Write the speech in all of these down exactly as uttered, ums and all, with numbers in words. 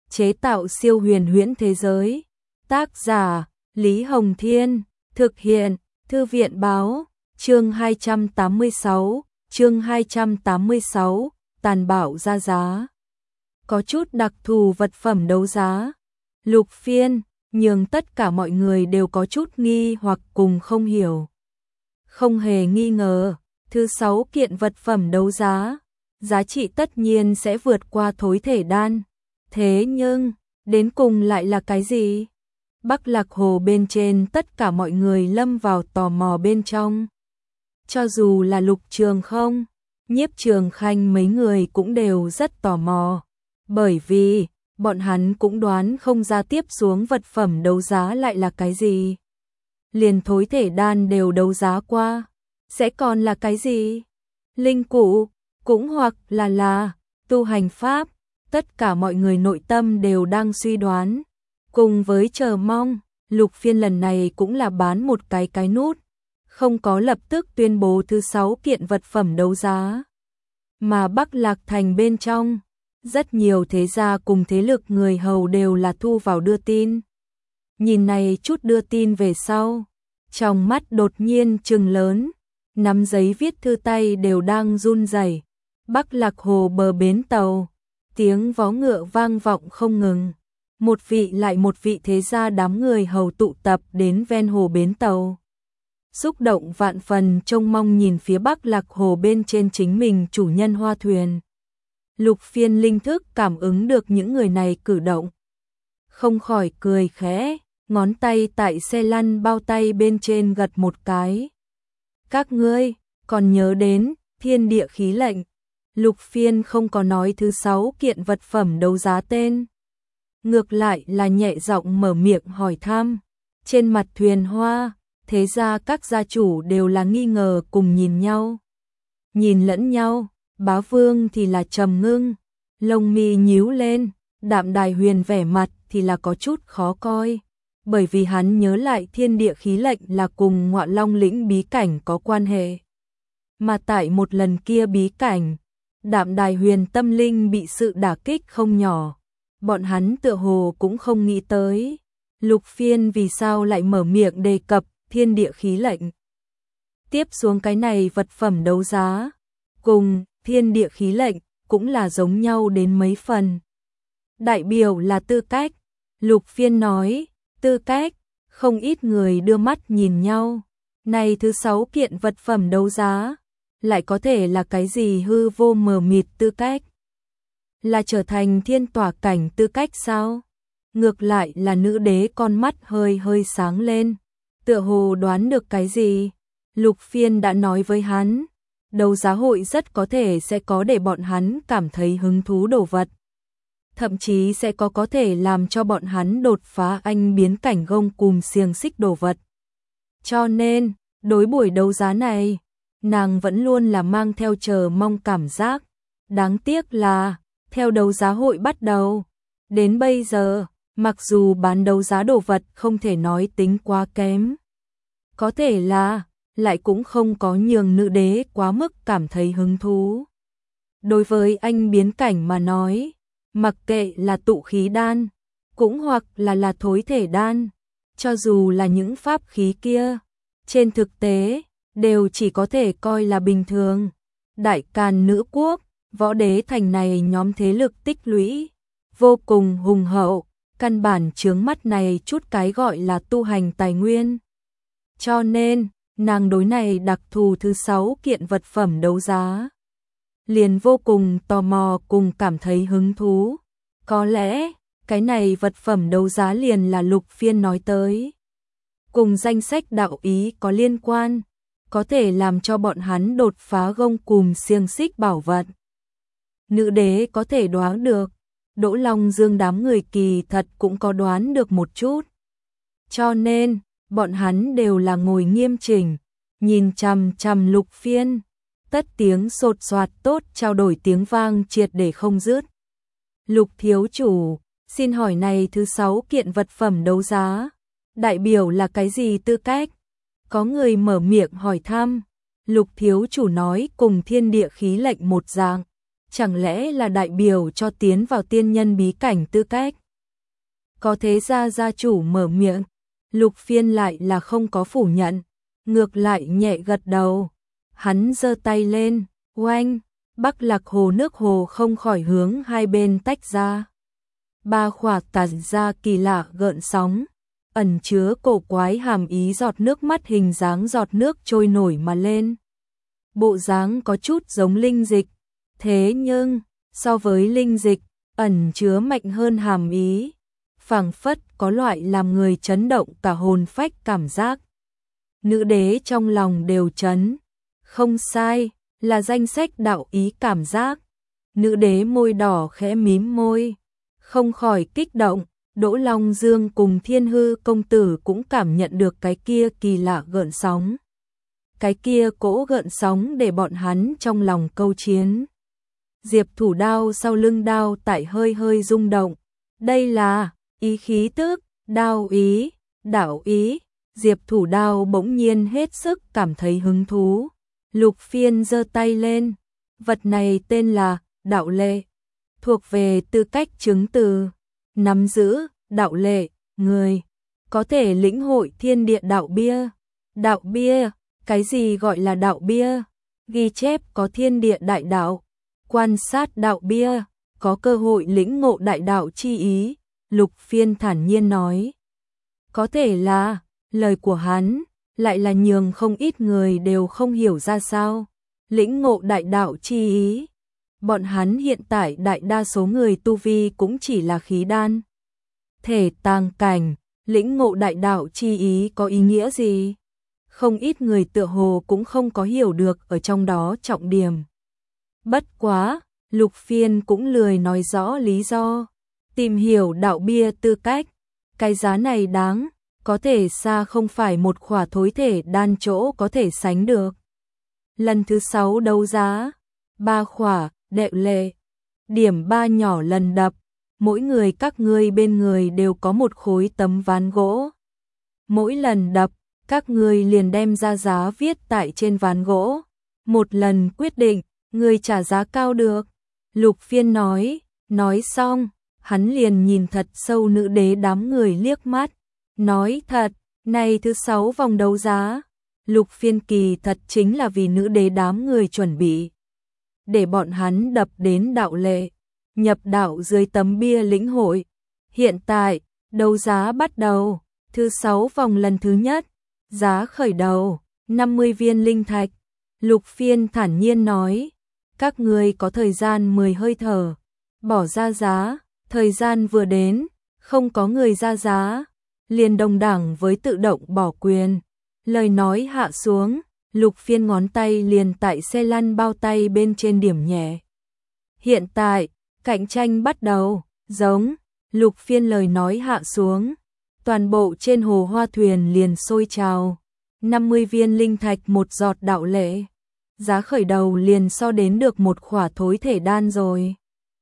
chế tạo siêu huyền huyễn thế giới. Tác giả Lý Hồng Thiên, thực hiện Thư viện Báo. Chương hai trăm tám mươi sáu, chương hai trăm tám mươi sáu, tàn bạo ra giá. Có chút đặc thù vật phẩm đấu giá. Lục Phiên, nhưng tất cả mọi người đều có chút nghi hoặc cùng không hiểu. Không hề nghi ngờ, thứ sáu kiện vật phẩm đấu giá, giá trị tất nhiên sẽ vượt qua thối thể đan. Thế nhưng, đến cùng lại là cái gì? Bắc Lạc Hồ bên trên tất cả mọi người lâm vào tò mò bên trong. Cho dù là Lục Trường Không, Nhiếp Trường Khanh mấy người cũng đều rất tò mò. Bởi vì, bọn hắn cũng đoán không ra tiếp xuống vật phẩm đấu giá lại là cái gì. Liền thối thể đan đều đấu giá qua, sẽ còn là cái gì? Linh cụ, cũng hoặc là là tu hành pháp, tất cả mọi người nội tâm đều đang suy đoán. Cùng với chờ mong, Lục Phiên lần này cũng là bán một cái cái nút, không có lập tức tuyên bố thứ sáu kiện vật phẩm đấu giá. Mà Bắc Lạc Thành bên trong, rất nhiều thế gia cùng thế lực người hầu đều là thu vào đưa tin. Nhìn này chút đưa tin về sau, trong mắt đột nhiên trừng lớn, nắm giấy viết thư tay đều đang run rẩy. Bắc Lạc Hồ bờ bến tàu, tiếng vó ngựa vang vọng không ngừng. Một vị lại một vị thế gia đám người hầu tụ tập đến ven hồ bến tàu. Xúc động vạn phần trông mong nhìn phía Bắc Lạc Hồ bên trên chính mình chủ nhân hoa thuyền. Lục Phiên linh thức cảm ứng được những người này cử động. Không khỏi cười khẽ, ngón tay tại xe lăn bao tay bên trên gật một cái. Các ngươi, còn nhớ đến thiên địa khí lệnh. Lục Phiên không có nói thứ sáu kiện vật phẩm đấu giá tên. Ngược lại là nhẹ giọng mở miệng hỏi thăm. Trên mặt thuyền hoa, thế ra các gia chủ đều là nghi ngờ cùng nhìn nhau. Nhìn lẫn nhau, Bá Vương thì là trầm ngưng, lông mi nhíu lên, Đạm Đài Huyền vẻ mặt thì là có chút khó coi. Bởi vì hắn nhớ lại thiên địa khí lệnh là cùng Ngọa Long lĩnh bí cảnh có quan hệ. Mà tại một lần kia bí cảnh, Đạm Đài Huyền tâm linh bị sự đả kích không nhỏ. Bọn hắn tựa hồ cũng không nghĩ tới. Lục Phiên vì sao lại mở miệng đề cập thiên địa khí lệnh. Tiếp xuống cái này vật phẩm đấu giá, cùng thiên địa khí lệnh cũng là giống nhau đến mấy phần. Đại biểu là tư cách. Lục Phiên nói, tư cách, không ít người đưa mắt nhìn nhau. Này thứ sáu kiện vật phẩm đấu giá, lại có thể là cái gì hư vô mờ mịt tư cách? Là trở thành thiên tỏa cảnh tư cách sao? Ngược lại là nữ đế con mắt hơi hơi sáng lên, tựa hồ đoán được cái gì. Lục Phiên đã nói với hắn, đấu giá hội rất có thể sẽ có để bọn hắn cảm thấy hứng thú đồ vật. Thậm chí sẽ có có thể làm cho bọn hắn đột phá anh biến cảnh gông cùm xiềng xích đồ vật. Cho nên, đối buổi đấu giá này, nàng vẫn luôn là mang theo chờ mong cảm giác. Đáng tiếc là, theo đấu giá hội bắt đầu, đến bây giờ, mặc dù bán đấu giá đồ vật không thể nói tính quá kém. Có thể là, lại cũng không có nhường nữ đế quá mức cảm thấy hứng thú. Đối với anh biến cảnh mà nói, mặc kệ là tụ khí đan, cũng hoặc là là thối thể đan, cho dù là những pháp khí kia, trên thực tế, đều chỉ có thể coi là bình thường. Đại Càn Nữ Quốc, Võ Đế Thành này nhóm thế lực tích lũy, vô cùng hùng hậu, căn bản chướng mắt này chút cái gọi là tu hành tài nguyên. Cho nên, nàng đối này đặc thù thứ sáu kiện vật phẩm đấu giá, liền vô cùng tò mò cùng cảm thấy hứng thú. Có lẽ, cái này vật phẩm đấu giá liền là Lục Phiên nói tới. Cùng danh sách đạo ý có liên quan, có thể làm cho bọn hắn đột phá gông cùm xiềng xích bảo vật. Nữ đế có thể đoán được, Đỗ Long Dương đám người kỳ thật cũng có đoán được một chút. Cho nên, bọn hắn đều là ngồi nghiêm chỉnh, nhìn chằm chằm Lục Phiên, tất tiếng sột soạt tốt trao đổi tiếng vang triệt để không dứt. Lục thiếu chủ, xin hỏi này thứ sáu kiện vật phẩm đấu giá, đại biểu là cái gì tư cách? Có người mở miệng hỏi thăm. Lục thiếu chủ nói cùng thiên địa khí lệnh một dạng, chẳng lẽ là đại biểu cho tiến vào tiên nhân bí cảnh tư cách. Có thế ra gia chủ mở miệng, Lục Phiên lại là không có phủ nhận, ngược lại nhẹ gật đầu. Hắn giơ tay lên, oanh, Bắc Lạc Hồ nước hồ không khỏi hướng hai bên tách ra. Ba khỏa tản ra kỳ lạ gợn sóng, ẩn chứa cổ quái hàm ý giọt nước mắt hình dáng giọt nước trôi nổi mà lên. Bộ dáng có chút giống linh dịch, thế nhưng, so với linh dịch, ẩn chứa mạnh hơn hàm ý, phảng phất có loại làm người chấn động cả hồn phách cảm giác. Nữ đế trong lòng đều chấn, không sai, là danh sách đạo ý cảm giác. Nữ đế môi đỏ khẽ mím môi, không khỏi kích động. Đỗ Long Dương cùng Thiên Hư công tử cũng cảm nhận được cái kia kỳ lạ gợn sóng. Cái kia cỗ gợn sóng để bọn hắn trong lòng câu chiến. Diệp Thủ đao sau lưng đao tại hơi hơi rung động. Đây là ý khí tức, đao ý, đạo ý. Diệp Thủ đao bỗng nhiên hết sức cảm thấy hứng thú. Lục Phiên giơ tay lên. Vật này tên là đạo lệ, thuộc về tư cách chứng từ. Nắm giữ đạo lệ, người có thể lĩnh hội thiên địa đạo bia. Đạo bia, cái gì gọi là đạo bia? Ghi chép có thiên địa đại đạo, quan sát đạo bia, có cơ hội lĩnh ngộ đại đạo chi ý. Lục Phiên thản nhiên nói. Có thể là, lời của hắn lại là nhường không ít người đều không hiểu ra sao. Lĩnh ngộ đại đạo chi ý. Bọn hắn hiện tại đại đa số người tu vi cũng chỉ là khí đan. Thể tàng cảnh, lĩnh ngộ đại đạo chi ý có ý nghĩa gì? Không ít người tựa hồ cũng không có hiểu được ở trong đó trọng điểm. Bất quá, Lục Phiên cũng lười nói rõ lý do. Tìm hiểu đạo bia tư cách, cái giá này đáng, có thể xa không phải một khỏa thối thể đan chỗ có thể sánh được. Lần thứ sáu đấu giá, ba khỏa, đệ lệ, điểm ba nhỏ lần đập, mỗi người các ngươi bên người đều có một khối tấm ván gỗ. Mỗi lần đập, các ngươi liền đem ra giá viết tại trên ván gỗ. Một lần quyết định, người trả giá cao được. Lục Phiên nói, nói xong, hắn liền nhìn thật sâu nữ đế đám người liếc mắt. Nói thật, này thứ sáu vòng đấu giá, Lục Phiên kỳ thật chính là vì nữ đế đám người chuẩn bị. Để bọn hắn đập đến đạo lệ, nhập đạo dưới tấm bia lĩnh hội. Hiện tại, đấu giá bắt đầu, thứ sáu vòng lần thứ nhất, giá khởi đầu, năm mươi viên linh thạch. Lục Phiên thản nhiên nói, các ngươi có thời gian mười hơi thở, bỏ ra giá, thời gian vừa đến, không có người ra giá, liền đồng đẳng với tự động bỏ quyền. Lời nói hạ xuống, Lục Phiên ngón tay liền tại xe lăn bao tay bên trên điểm nhẹ. Hiện tại, cạnh tranh bắt đầu, giống, Lục Phiên lời nói hạ xuống, toàn bộ trên hồ hoa thuyền liền sôi trào. năm mươi viên linh thạch một giọt đạo lệ, giá khởi đầu liền so đến được một khỏa thối thể đan rồi.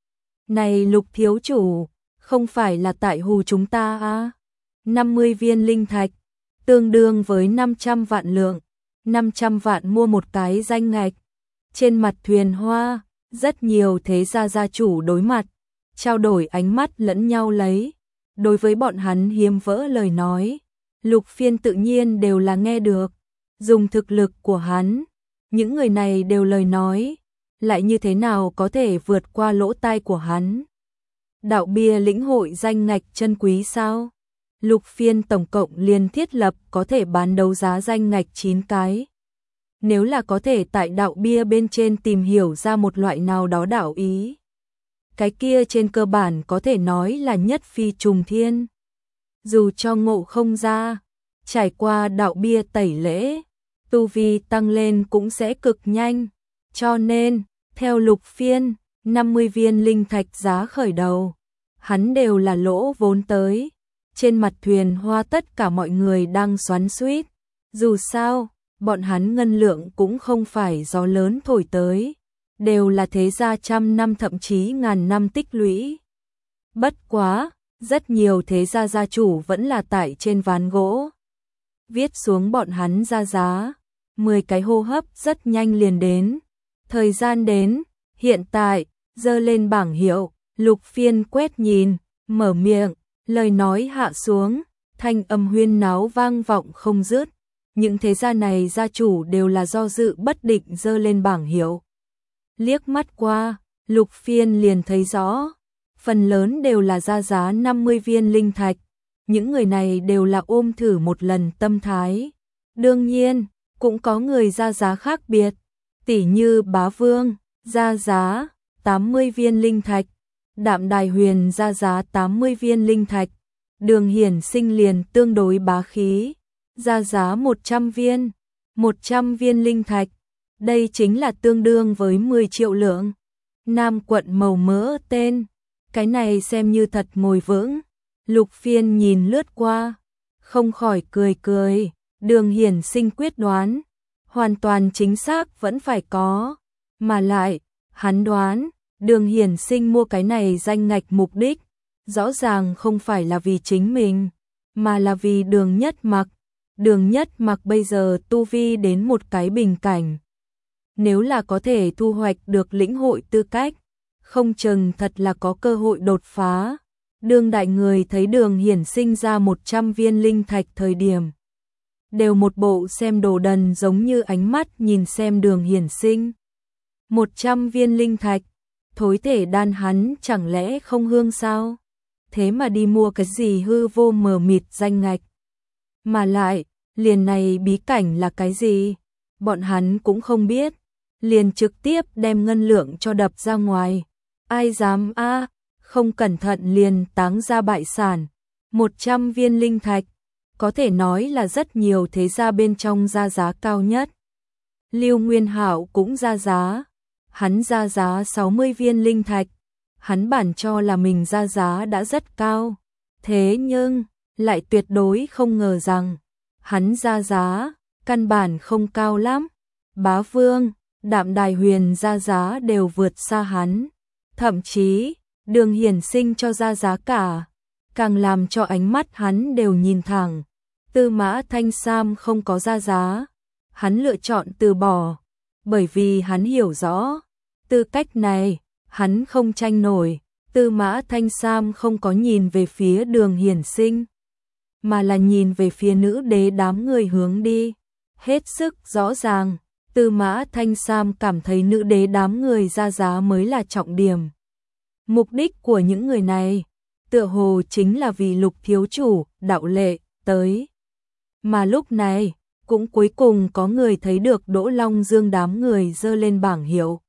Này Lục thiếu chủ, không phải là tại hù chúng ta à? năm mươi viên linh thạch, tương đương với năm trăm vạn lượng, năm trăm vạn mua một cái danh ngạch. Trên mặt thuyền hoa, rất nhiều thế gia gia chủ đối mặt, trao đổi ánh mắt lẫn nhau lấy. Đối với bọn hắn hiếm vỡ lời nói, Lục Phiên tự nhiên đều là nghe được. Dùng thực lực của hắn, những người này đều lời nói, lại như thế nào có thể vượt qua lỗ tai của hắn. Đạo bia lĩnh hội danh ngạch chân quý sao? Lục Phiên tổng cộng liền thiết lập có thể bán đấu giá danh ngạch chín cái. Nếu là có thể tại đạo bia bên trên tìm hiểu ra một loại nào đó đạo ý, cái kia trên cơ bản có thể nói là nhất phi trùng thiên. Dù cho ngộ không ra, trải qua đạo bia tẩy lễ, tu vi tăng lên cũng sẽ cực nhanh. Cho nên, theo Lục Phiên, năm mươi viên linh thạch giá khởi đầu, hắn đều là lỗ vốn tới. Trên mặt thuyền hoa tất cả mọi người đang xoắn xuýt. Dù sao, bọn hắn ngân lượng cũng không phải gió lớn thổi tới, đều là thế gia trăm năm thậm chí ngàn năm tích lũy. Bất quá, rất nhiều thế gia gia chủ vẫn là tại trên ván gỗ. Viết xuống bọn hắn ra giá, mười cái hô hấp rất nhanh liền đến. Thời gian đến, hiện tại, giơ lên bảng hiệu, Lục Phiên quét nhìn, mở miệng, lời nói hạ xuống, thanh âm huyên náo vang vọng không dứt. Những thế gia này gia chủ đều là do dự bất định giơ lên bảng hiệu. Liếc mắt qua, Lục Phiên liền thấy rõ, phần lớn đều là ra giá năm mươi viên linh thạch. Những người này đều là ôm thử một lần tâm thái. Đương nhiên, cũng có người ra giá khác biệt, tỉ như Bá Vương, ra giá tám mươi viên linh thạch, Đạm Đài Huyền ra giá tám mươi viên linh thạch, Đường Hiển Sinh liền tương đối bá khí, ra giá một trăm viên, một trăm viên linh thạch, đây chính là tương đương với mười triệu lượng. Nam quận màu mỡ tên, cái này xem như thật ngồi vững. Lục Phiên nhìn lướt qua, không khỏi cười cười, Đường Hiển Sinh quyết đoán, hoàn toàn chính xác vẫn phải có, mà lại, hắn đoán, Đường Hiển Sinh mua cái này danh ngạch mục đích, rõ ràng không phải là vì chính mình, mà là vì Đường Nhất Mặc. Đường Nhất Mặc bây giờ tu vi đến một cái bình cảnh. Nếu là có thể thu hoạch được lĩnh hội tư cách, không chừng thật là có cơ hội đột phá. Đường đại người thấy Đường Hiển Sinh ra một trăm viên linh thạch thời điểm, đều một bộ xem đồ đần giống như ánh mắt nhìn xem Đường Hiển Sinh. một trăm viên linh thạch, thối thể đan hắn chẳng lẽ không hương sao? Thế mà đi mua cái gì hư vô mờ mịt danh ngạch. Mà lại, liền này bí cảnh là cái gì? Bọn hắn cũng không biết, liền trực tiếp đem ngân lượng cho đập ra ngoài. Ai dám a, không cẩn thận liền táng ra bại sản. một trăm viên linh thạch, có thể nói là rất nhiều thế gia bên trong ra giá cao nhất. Lưu Nguyên Hạo cũng ra giá, hắn ra giá sáu mươi viên linh thạch, hắn bản cho là mình ra giá đã rất cao, thế nhưng lại tuyệt đối không ngờ rằng hắn ra giá căn bản không cao lắm. Bá Vương, Đạm Đài Huyền ra giá đều vượt xa hắn, thậm chí Đường Hiển Sinh cho ra giá cả, càng làm cho ánh mắt hắn đều nhìn thẳng. Tư Mã Thanh Sam không có ra giá, hắn lựa chọn từ bỏ, bởi vì hắn hiểu rõ, tư cách này, hắn không tranh nổi. Tư Mã Thanh Sam không có nhìn về phía Đường Hiển Sinh, mà là nhìn về phía nữ đế đám người hướng đi. Hết sức rõ ràng, Tư Mã Thanh Sam cảm thấy nữ đế đám người ra giá mới là trọng điểm. Mục đích của những người này, tựa hồ chính là vì Lục thiếu chủ, Đạo Lệ, tới. Mà lúc này, cũng cuối cùng có người thấy được Đỗ Long Dương đám người giơ lên bảng hiệu.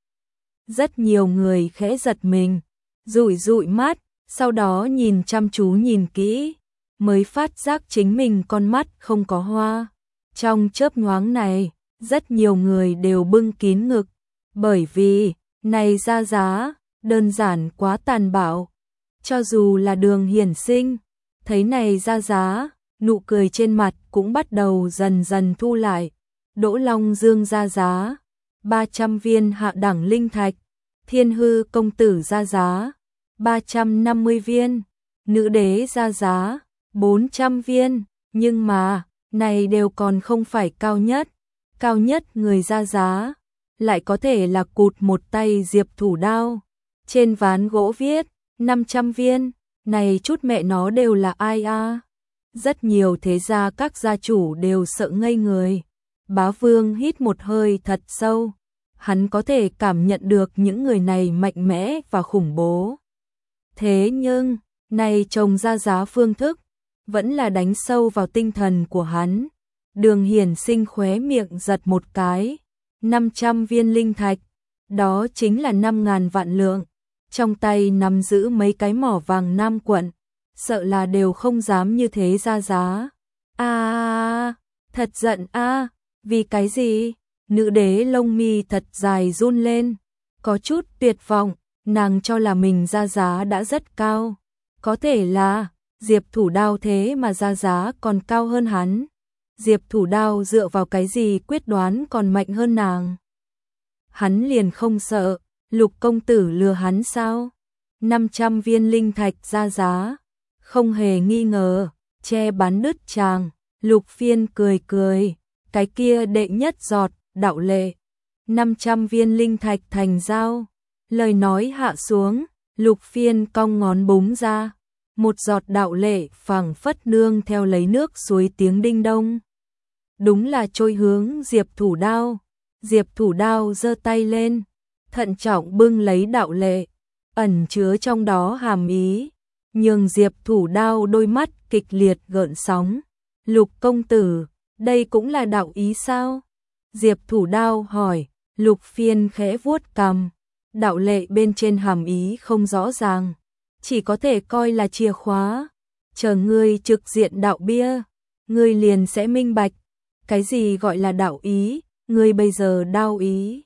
Rất nhiều người khẽ giật mình, dụi dụi mắt, sau đó nhìn chăm chú nhìn kỹ, mới phát giác chính mình con mắt không có hoa. Trong chớp nhoáng này, rất nhiều người đều bưng kín ngực, bởi vì, này ra giá, đơn giản quá tàn bạo. Cho dù là Đường Hiển Sinh, thấy này ra giá, nụ cười trên mặt cũng bắt đầu dần dần thu lại. Đỗ Long Dương ra giá, ba trăm viên hạ đẳng linh thạch, Thiên Hư công tử ra giá, ba trăm năm mươi viên, nữ đế ra giá, bốn trăm viên, nhưng mà, này đều còn không phải cao nhất. Cao nhất người ra giá, lại có thể là cụt một tay Diệp Thủ Đao. Trên ván gỗ viết, năm trăm viên, này chút mẹ nó đều là ai a? Rất nhiều thế gia các gia chủ đều sợ ngây người. Bá Vương hít một hơi thật sâu, hắn có thể cảm nhận được những người này mạnh mẽ và khủng bố. Thế nhưng, này trồng ra giá phương thức, vẫn là đánh sâu vào tinh thần của hắn. Đường Hiển Sinh khóe miệng giật một cái, năm trăm viên linh thạch, đó chính là năm ngàn vạn lượng, trong tay nắm giữ mấy cái mỏ vàng Nam quận, sợ là đều không dám như thế ra giá. A, thật giận a, vì cái gì? Nữ đế lông mi thật dài run lên, có chút tuyệt vọng, nàng cho là mình ra giá đã rất cao, có thể là Diệp Thủ Đao thế mà ra giá còn cao hơn hắn. Diệp Thủ Đao dựa vào cái gì quyết đoán còn mạnh hơn nàng? Hắn liền không sợ, Lục công tử lừa hắn sao? năm trăm viên linh thạch ra giá, không hề nghi ngờ, che bán đứt chàng. Lục Phiên cười cười, cái kia đệ nhất giọt, Đạo Lệ, năm trăm viên linh thạch thành giao. Lời nói hạ xuống, Lục Phiên cong ngón búng ra, một giọt đạo lệ phảng phất nương theo lấy nước suối tiếng đinh đông. Đúng là trôi hướng Diệp Thủ Đao. Diệp Thủ Đao giơ tay lên, thận trọng bưng lấy đạo lệ, ẩn chứa trong đó hàm ý, nhường Diệp Thủ Đao đôi mắt kịch liệt gợn sóng. Lục công tử, đây cũng là đạo ý sao? Diệp Thủ Đao hỏi. Lục Phiên khẽ vuốt cằm, đạo lệ bên trên hàm ý không rõ ràng, chỉ có thể coi là chìa khóa. Chờ ngươi trực diện đạo bia, ngươi liền sẽ minh bạch, cái gì gọi là đạo ý. Ngươi bây giờ đao ý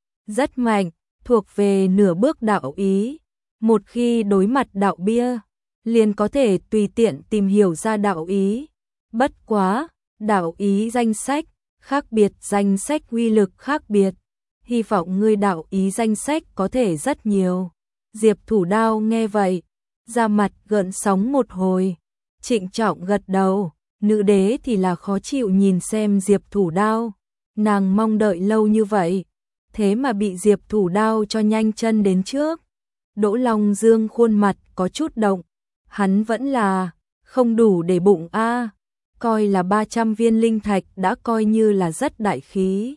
rất mạnh, thuộc về nửa bước đạo ý. Một khi đối mặt đạo bia, liền có thể tùy tiện tìm hiểu ra đạo ý. Bất quá, đạo ý danh sách, khác biệt danh sách uy lực khác biệt. Hy vọng ngươi đạo ý danh sách có thể rất nhiều. Diệp Thủ Đao nghe vậy, da mặt gợn sóng một hồi, trịnh trọng gật đầu. Nữ đế thì là khó chịu nhìn xem Diệp Thủ Đao. Nàng mong đợi lâu như vậy, thế mà bị Diệp Thủ Đao cho nhanh chân đến trước. Đỗ Long Dương khuôn mặt có chút động, hắn vẫn là không đủ để bụng a, coi là ba trăm viên linh thạch đã coi như là rất đại khí.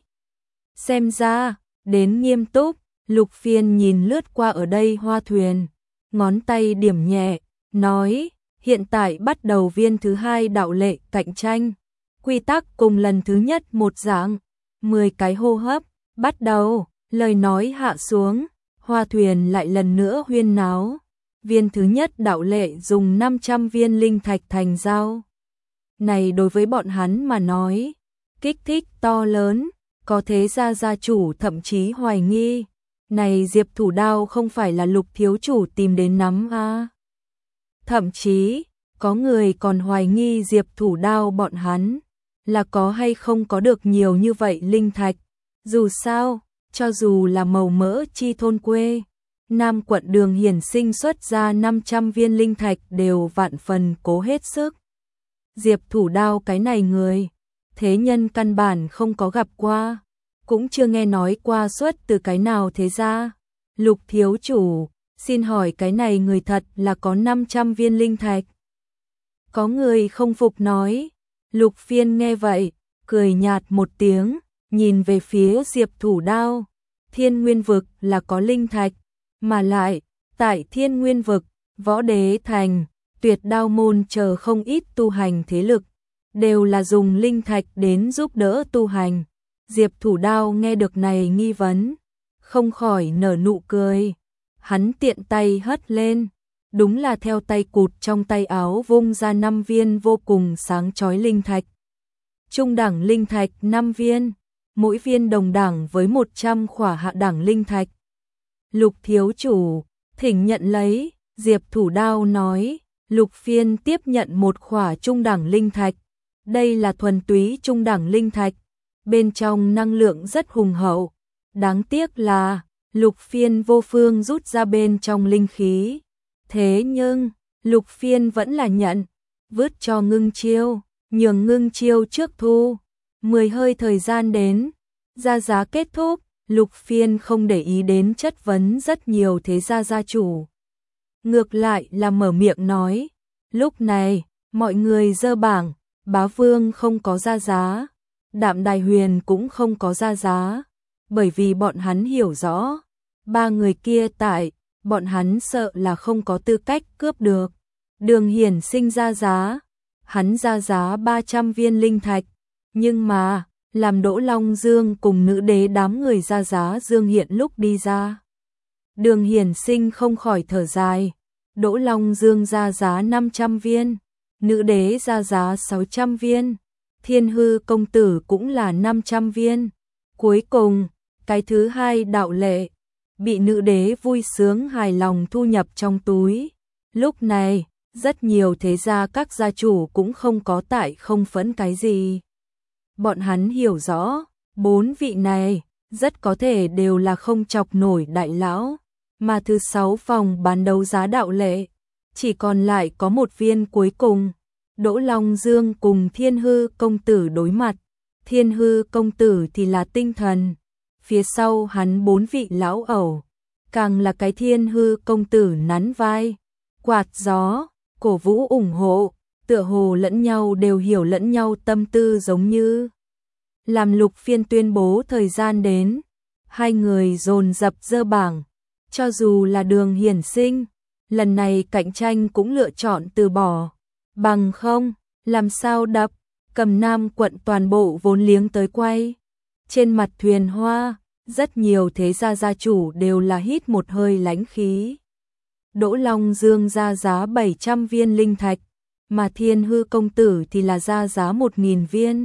Xem ra, đến nghiêm túc. Lục Phiên nhìn lướt qua ở đây hoa thuyền, ngón tay điểm nhẹ, nói, hiện tại bắt đầu viên thứ hai đạo lệ cạnh tranh. Quy tắc cùng lần thứ nhất một dạng, mười cái hô hấp, bắt đầu. Lời nói hạ xuống, hoa thuyền lại lần nữa huyên náo. Viên thứ nhất đạo lệ dùng năm trăm viên linh thạch thành giao. Này đối với bọn hắn mà nói, kích thích to lớn, có thế gia gia chủ thậm chí hoài nghi, này Diệp Thủ Đao không phải là Lục thiếu chủ tìm đến nắm a. Thậm chí, có người còn hoài nghi Diệp Thủ Đao bọn hắn là có hay không có được nhiều như vậy linh thạch. Dù sao, cho dù là màu mỡ chi thôn quê, Nam quận Đường Hiển Sinh xuất ra năm trăm viên linh thạch đều vạn phần cố hết sức. Diệp Thủ Đao cái này người, thế nhân căn bản không có gặp qua, cũng chưa nghe nói qua xuất từ cái nào thế ra. Lục thiếu chủ, xin hỏi cái này người thật là có năm trăm viên linh thạch? Có người không phục nói. Lục Phiên nghe vậy, cười nhạt một tiếng, nhìn về phía Diệp Thủ Đao. Thiên Nguyên vực là có linh thạch, mà lại, tại Thiên Nguyên vực, Võ Đế Thành, Tuyệt Đao môn chờ không ít tu hành thế lực, đều là dùng linh thạch đến giúp đỡ tu hành. Diệp Thủ Đao nghe được này nghi vấn, không khỏi nở nụ cười. Hắn tiện tay hất lên, đúng là theo tay cụt trong tay áo vung ra năm viên vô cùng sáng chói linh thạch. Trung đẳng linh thạch năm viên, mỗi viên đồng đẳng với một trăm khỏa hạ đẳng linh thạch. Lục thiếu chủ, thỉnh nhận lấy. Diệp Thủ Đao nói. Lục Phiên tiếp nhận một khỏa trung đẳng linh thạch. Đây là thuần túy trung đẳng linh thạch, bên trong năng lượng rất hùng hậu. Đáng tiếc là Lục Phiên vô phương rút ra bên trong linh khí. Thế nhưng, Lục Phiên vẫn là nhận, vứt cho Ngưng Chiêu, nhường Ngưng Chiêu trước thu. Mười hơi thời gian đến, ra giá kết thúc, Lục Phiên không để ý đến chất vấn rất nhiều thế gia gia chủ. Ngược lại là mở miệng nói, lúc này, mọi người dơ bảng, Bá Vương không có ra giá, Đạm Đài Huyền cũng không có ra giá, bởi vì bọn hắn hiểu rõ, ba người kia tại, bọn hắn sợ là không có tư cách cướp được. Đường Hiển Sinh ra giá, hắn ra giá ba trăm viên linh thạch, nhưng mà, làm Đỗ Long Dương cùng nữ đế đám người ra giá Dương Hiện lúc đi ra. Đường Hiển Sinh không khỏi thở dài, Đỗ Long Dương ra giá năm trăm viên, nữ đế ra giá sáu trăm viên, Thiên Hư công tử cũng là năm trăm viên. Cuối cùng, cái thứ hai đạo lệ, bị nữ đế vui sướng hài lòng thu nhập trong túi. Lúc này, rất nhiều thế gia các gia chủ cũng không có tại không phẫn cái gì. Bọn hắn hiểu rõ, bốn vị này, rất có thể đều là không chọc nổi đại lão, mà thứ sáu phòng bán đấu giá đạo lệ, chỉ còn lại có một viên cuối cùng. Đỗ Long Dương cùng Thiên Hư công tử đối mặt, Thiên Hư công tử thì là tinh thần, phía sau hắn bốn vị lão ẩu, càng là cái Thiên Hư công tử nắn vai, quạt gió, cổ vũ ủng hộ, tựa hồ lẫn nhau đều hiểu lẫn nhau tâm tư giống như. Làm Lục Phiên tuyên bố thời gian đến, hai người dồn dập dơ bảng, cho dù là Đường Hiển Sinh, lần này cạnh tranh cũng lựa chọn từ bỏ, bằng không, làm sao đập, Cầm Nam quận toàn bộ vốn liếng tới quay. Trên mặt thuyền hoa, rất nhiều thế gia gia chủ đều là hít một hơi lãnh khí. Đỗ Long Dương ra giá bảy trăm viên linh thạch, mà Thiên Hư công tử thì là ra giá một nghìn viên.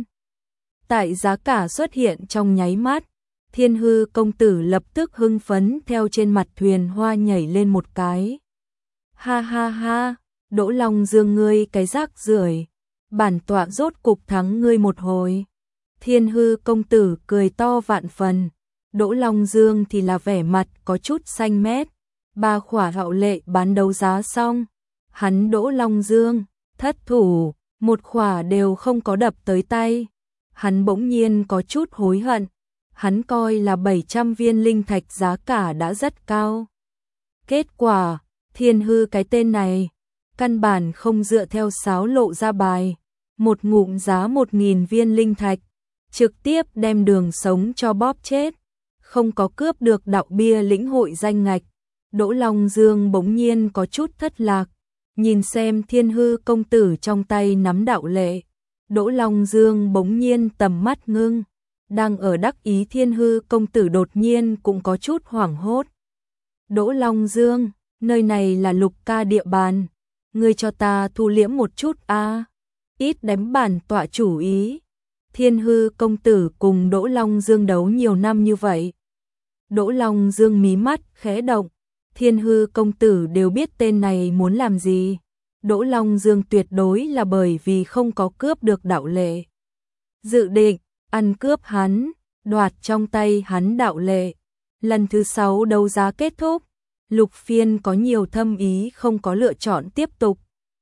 Tại giá cả xuất hiện trong nháy mắt, Thiên Hư công tử lập tức hưng phấn theo trên mặt thuyền hoa nhảy lên một cái. Ha ha ha, Đỗ Long Dương ngươi cái rác rưởi, bản tọa rốt cục thắng ngươi một hồi. Thiên Hư công tử cười to vạn phần, Đỗ Long Dương thì là vẻ mặt có chút xanh mét. Ba khỏa hạo lệ bán đấu giá xong, hắn Đỗ Long Dương thất thủ, một khỏa đều không có đập tới tay. Hắn bỗng nhiên có chút hối hận, hắn coi là bảy trăm viên linh thạch giá cả đã rất cao. Kết quả, Thiên Hư cái tên này, căn bản không dựa theo sáo lộ ra bài, một ngụm giá một nghìn viên linh thạch, trực tiếp đem Đường sống cho bóp chết, không có cướp được đạo bia lĩnh hội danh ngạch. Đỗ Long Dương bỗng nhiên có chút thất lạc, nhìn xem Thiên Hư công tử trong tay nắm đạo lệ. Đỗ Long Dương bỗng nhiên tầm mắt ngưng, đang ở đắc ý Thiên Hư công tử đột nhiên cũng có chút hoảng hốt. Đỗ Long Dương, nơi này là Lục ca địa bàn, ngươi cho ta thu liễm một chút a, ít đánh bản tọa chủ ý. Thiên Hư công tử cùng Đỗ Long Dương đấu nhiều năm như vậy. Đỗ Long Dương mí mắt khẽ động, Thiên Hư công tử đều biết tên này muốn làm gì. Đỗ Long Dương tuyệt đối là bởi vì không có cướp được đạo lệ, dự định ăn cướp hắn, đoạt trong tay hắn đạo lệ. Lần thứ sáu đấu giá kết thúc, Lục Phiên có nhiều thâm ý không có lựa chọn tiếp tục,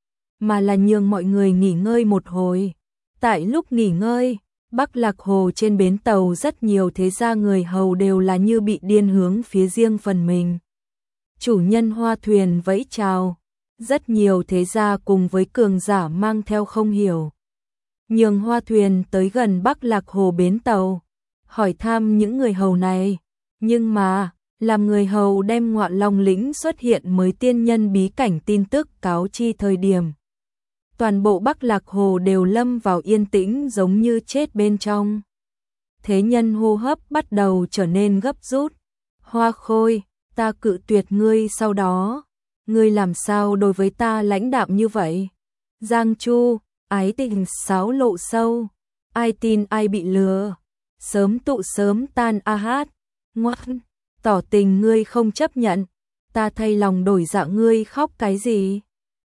mà là nhường mọi người nghỉ ngơi một hồi. Tại lúc nghỉ ngơi, Bắc Lạc Hồ trên bến tàu rất nhiều thế gia người hầu đều là như bị điên hướng phía riêng phần mình. Chủ nhân hoa thuyền vẫy chào, rất nhiều thế gia cùng với cường giả mang theo không hiểu. Nhường hoa thuyền tới gần Bắc Lạc Hồ bến tàu, hỏi thăm những người hầu này, nhưng mà, làm người hầu đem Ngọa Long lĩnh xuất hiện mới tiên nhân bí cảnh tin tức cáo chi thời điểm. Toàn bộ Bắc Lạc Hồ đều lâm vào yên tĩnh giống như chết bên trong. Thế nhân hô hấp bắt đầu trở nên gấp rút. Hoa Khôi, ta cự tuyệt ngươi sau đó, ngươi làm sao đối với ta lãnh đạm như vậy? Giang Chu, ái tình sáo lộ sâu, ai tin ai bị lừa, sớm tụ sớm tan a hát, ngoan, tỏ tình ngươi không chấp nhận, ta thay lòng đổi dạ ngươi khóc cái gì?